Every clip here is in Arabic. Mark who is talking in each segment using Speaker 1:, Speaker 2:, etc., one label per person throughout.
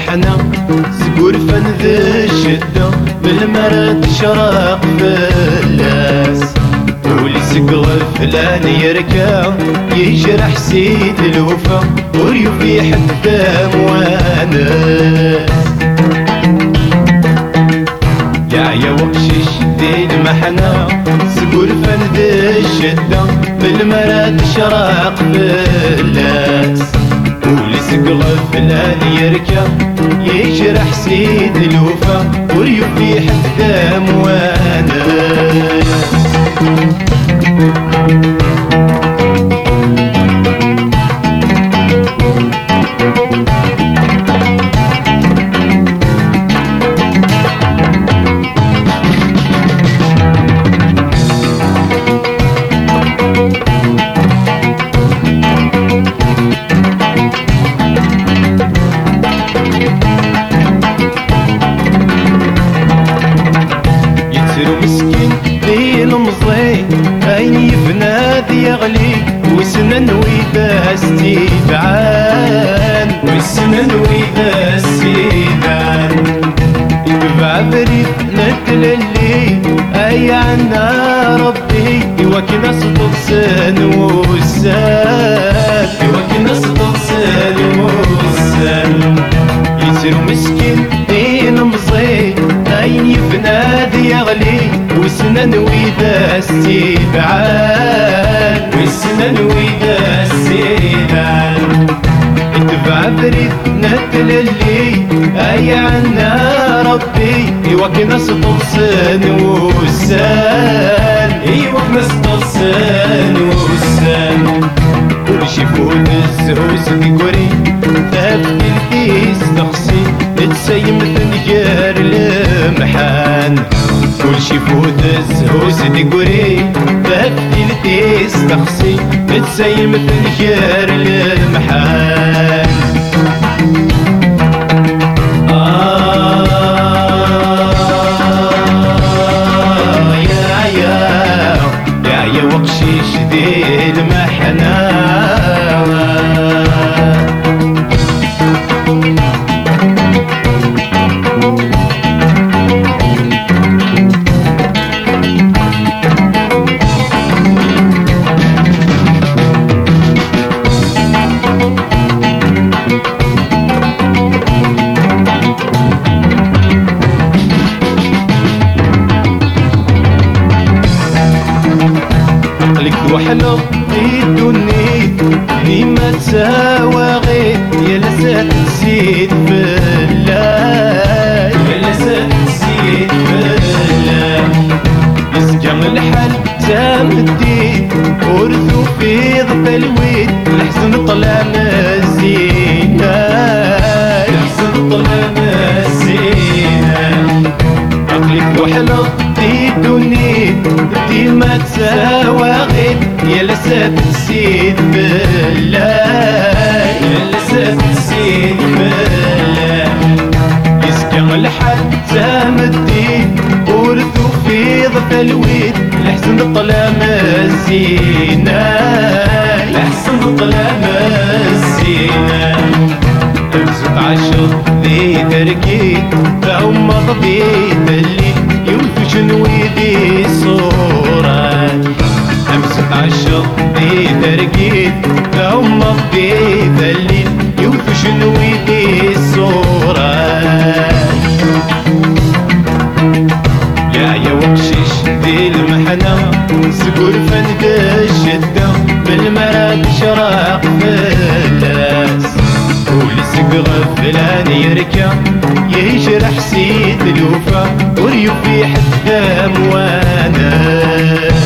Speaker 1: المحنة سقور فن ذي الشدة بالمرد شراق فلاس واللي سقر فلان يركب يجرح سيد الوفا وريفي حتى موانس يا وقشش ذي المحنة سقور فن ذي الشدة بالمرد شراق فلاس واللي سقر فلان يركب يجرح سيد الوفا وريفي حتى موانس يغلي وسنن وإذا استيبعان وسنن وإذا استيبعان يقبع بريد نتللي أي عنا ربي وكنا صدق سن وسان وكنا صدق سن وسان يسير مسكين دين مصي أين يفنادي يغلي وسنن وإذا استيبعان وسنن وإذا استيبعان اتبع بريد نتللي أي عنا ربي وكنا صدق سن وسان وكنا صدق سن وسان وشي فوت الزهوس ديكوري تبكي الكيس تخصي تسيم ثنجار المحان كلشي فوت الزهوس ديكوري تبكي الكيس تخصي تسيم ثنجار المحان يا وقشيش دي المحنة وحلو الدنيا ديما تساوى غير يا لسات تزيد فلاي يا لسات تزيد فلاي يسقى الحل تام الدين ورثو في ضب الويد الحزن طلع مزينة الحزن طلع مزينة عقلك وحلو الدنيا ديما تساوى غير يا لسات تزيد بالله يا لسات تزيد بالله يسقى الحل تام الدين ورثو في ضف الويد الحزن طلع مزينة الحزن طلع مزينة تبسط عشر ذي تركيد فهم ضبيط اللي يوفش نويدي صورة أمسك عالشط دي ترقيد فهم ضبيط اللي يوفش نويدي صورة يا وقشش دي المحنة سقور فند الشدة بالمراد شراق فلاس واللي سقر فلان يركب يجرح سيد الوفا وريفي حتى موانس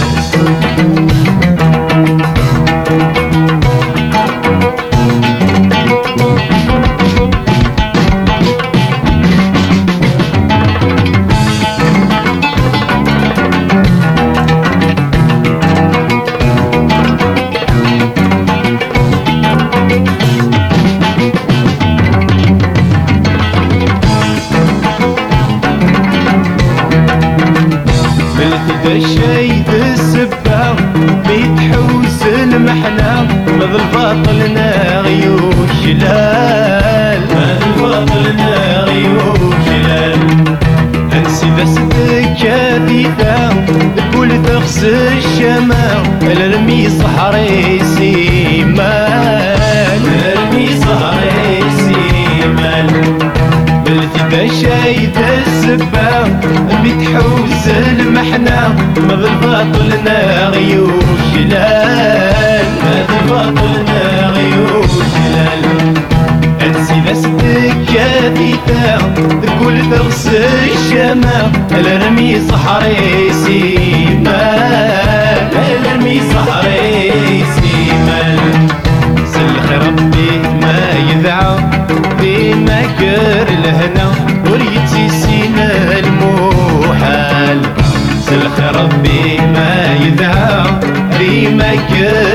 Speaker 1: الشي بالسبة بيتحوس المحنة ما بالباطل ناغي وشلال، ما بالباطل ناغي وشلال. انسي دستك كثيفة تقول تغس الشمال، الرمي صحري سيمال، الرمي صحري سيمال. بلتي بشايد السبا بتحوز المحنة، ما بالباطل ناغي وشلال، ما بالباطل ناغي وشلال. انسي دستك كثيفة تقول تغس الشمال، الرمي صحري سيمال، الرمي صحري سيمال. سلخ ربي ما يذعى بما كر الهنا، وريتي سينا المحال. سلخ ربي ما يذعى بما كر